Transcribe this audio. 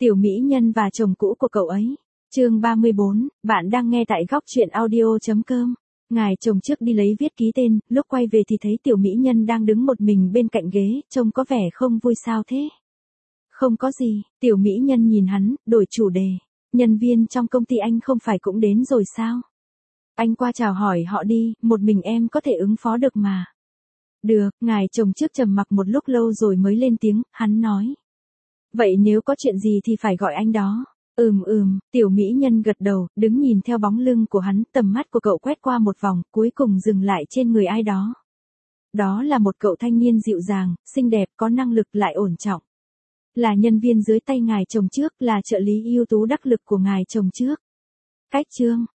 Tiểu mỹ nhân và chồng cũ của cậu ấy. Chương 34, bạn đang nghe tại góc truyện audio.com. Ngài chồng trước đi lấy viết ký tên, lúc quay về thì thấy tiểu mỹ nhân đang đứng một mình bên cạnh ghế, trông có vẻ không vui sao thế. Không có gì, tiểu mỹ nhân nhìn hắn, đổi chủ đề. Nhân viên trong công ty anh không phải cũng đến rồi sao? Anh qua chào hỏi họ đi, một mình em có thể ứng phó được mà. Được, ngài chồng trước trầm mặc một lúc lâu rồi mới lên tiếng, hắn nói. Vậy nếu có chuyện gì thì phải gọi anh đó. Tiểu mỹ nhân gật đầu, đứng nhìn theo bóng lưng của hắn, tầm mắt của cậu quét qua một vòng, cuối cùng dừng lại trên người ai đó. Đó là một cậu thanh niên dịu dàng, xinh đẹp, có năng lực lại ổn trọng. Là nhân viên dưới tay ngài chồng trước, là trợ lý ưu tú đắc lực của ngài chồng trước. Cách chương,